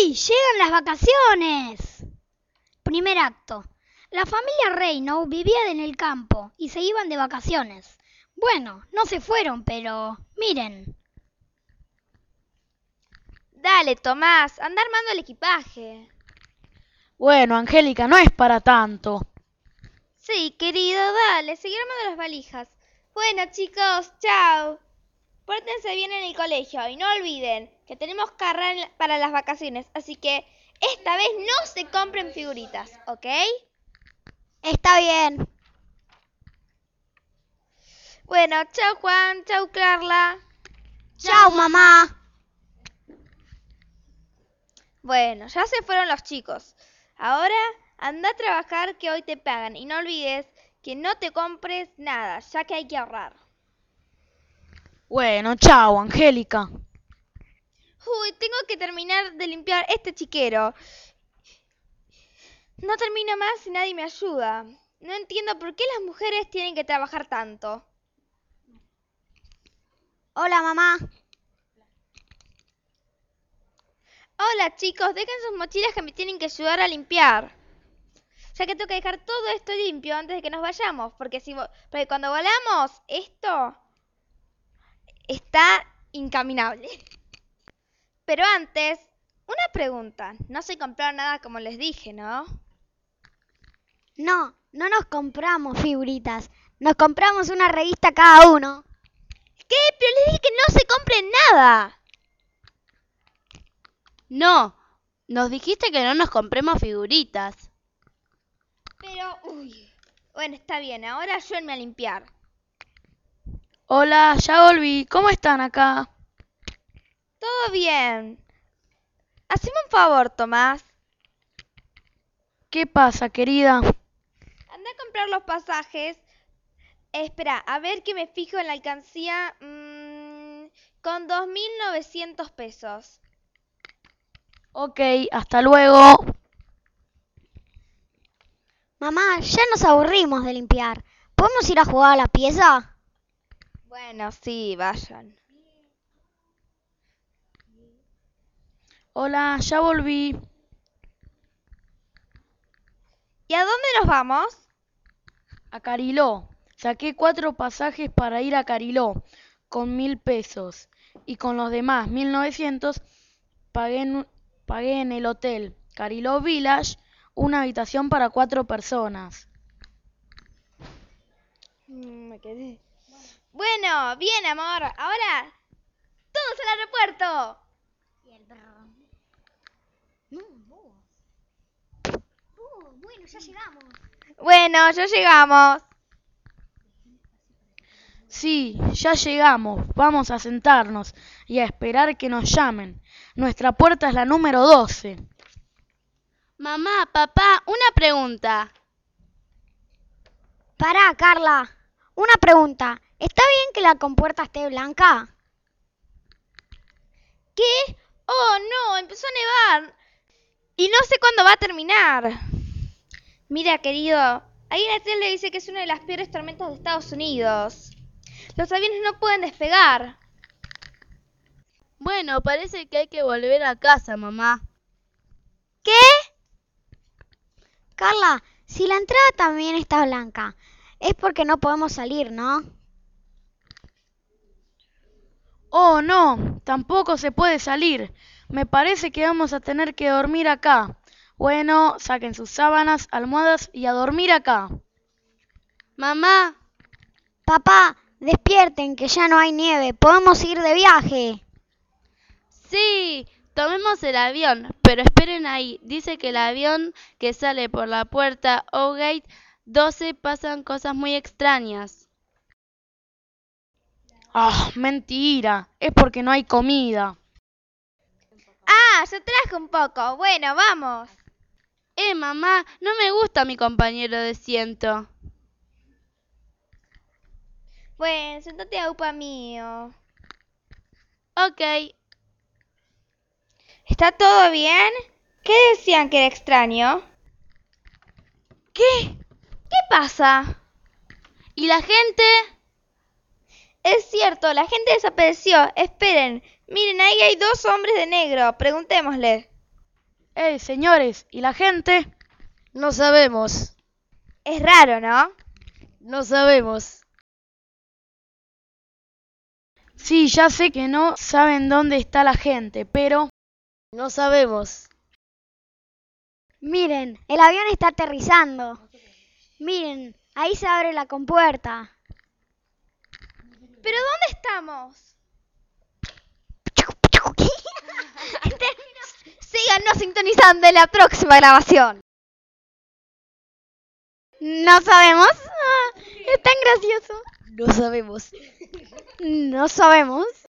¡Llegan las vacaciones! Primer acto. La familia Reino vivía en el campo y se iban de vacaciones. Bueno, no se fueron, pero miren. Dale, Tomás, anda armando el equipaje. Bueno, Angélica, no es para tanto. Sí, querido, dale, seguí armando las valijas. Bueno, chicos, chao. Pórtense bien en el colegio y no olviden que tenemos carrera para las vacaciones, así que esta vez no se compren figuritas, ¿ok? Está bien. Bueno, chao Juan, chao Carla. Chao, mamá. Bueno, ya se fueron los chicos. Ahora anda a trabajar que hoy te pagan y no olvides que no te compres nada, ya que hay que ahorrar. Bueno, chao, Angélica. Uy, tengo que terminar de limpiar este chiquero. No termino más y nadie me ayuda. No entiendo por qué las mujeres tienen que trabajar tanto. Hola, mamá. Hola chicos, dejen sus mochilas que me tienen que ayudar a limpiar. Ya que tengo que dejar todo esto limpio antes de que nos vayamos, porque cuando volamos esto está incaminable. Pero antes, una pregunta. No se compraron nada como les dije, ¿no? No nos compramos figuritas. Nos compramos una revista cada uno. ¿Qué? Pero les dije que no se compren nada. No, nos dijiste que no nos compremos figuritas. Pero, bueno, está bien, ahora ayúdenme a limpiar. Hola, ya volví. ¿Cómo están acá? Todo bien. Haceme un favor, Tomás. ¿Qué pasa, querida? Anda a comprar los pasajes. Espera, a ver que me fijo en la alcancía. Con 2.900 pesos. Ok, hasta luego. Mamá, ya nos aburrimos de limpiar. ¿Podemos ir a jugar a la pieza? Bueno, sí, vayan. Hola, ya volví. ¿Y a dónde nos vamos? A Cariló. Saqué 4 pasajes para ir a Cariló con 1.000 pesos. Y con los demás 1.900 pagué en el hotel Cariló Village una habitación para 4 personas. Me quedé. Bueno, bien, amor. Ahora, todos al aeropuerto. Bueno, ya llegamos. Bueno, ya llegamos. Sí, ya llegamos. Vamos a sentarnos y a esperar que nos llamen. Nuestra puerta es la número 12. Mamá, papá, una pregunta. Pará, Carla. Una pregunta. ¿Está bien que la compuerta esté blanca? ¿Qué? Oh, no, empezó a nevar. Y no sé cuándo va a terminar. Mira, querido, ahí en la tele dice que es una de las peores tormentas de Estados Unidos. Los aviones no pueden despegar. Bueno, parece que hay que volver a casa, mamá. ¿Qué? Carla, si la entrada también está blanca, es porque no podemos salir, ¿no? Oh, no, tampoco se puede salir. Me parece que vamos a tener que dormir acá. Bueno, saquen sus sábanas, almohadas y a dormir acá. Mamá, Papá, despierten que ya no hay nieve. Podemos ir de viaje. sí, tomemos el avión, pero esperen ahí. Dice que el avión que sale por la puerta O-Gate 12 pasan cosas muy extrañas. Ah, mentira. Es porque no hay comida. Ah, yo traje un poco. Bueno, vamos. Mamá, no me gusta mi compañero de asiento. Bueno, sentate a upa mío. Ok. ¿Está todo bien? ¿Qué decían que era extraño? ¿Qué? ¿Qué pasa? ¿Y la gente? Es cierto, la gente desapareció. Esperen, miren, ahí hay 2 hombres de negro. Preguntémosle. Señores, ¿y la gente? No sabemos. Es raro, ¿no? No sabemos. Sí, ya sé que no saben dónde está la gente, pero... No sabemos. Miren, el avión está aterrizando. Miren, ahí se abre la compuerta. ¿Pero dónde estamos? Síganos sintonizando en la próxima grabación. No sabemos. Es tan gracioso. No sabemos. No sabemos.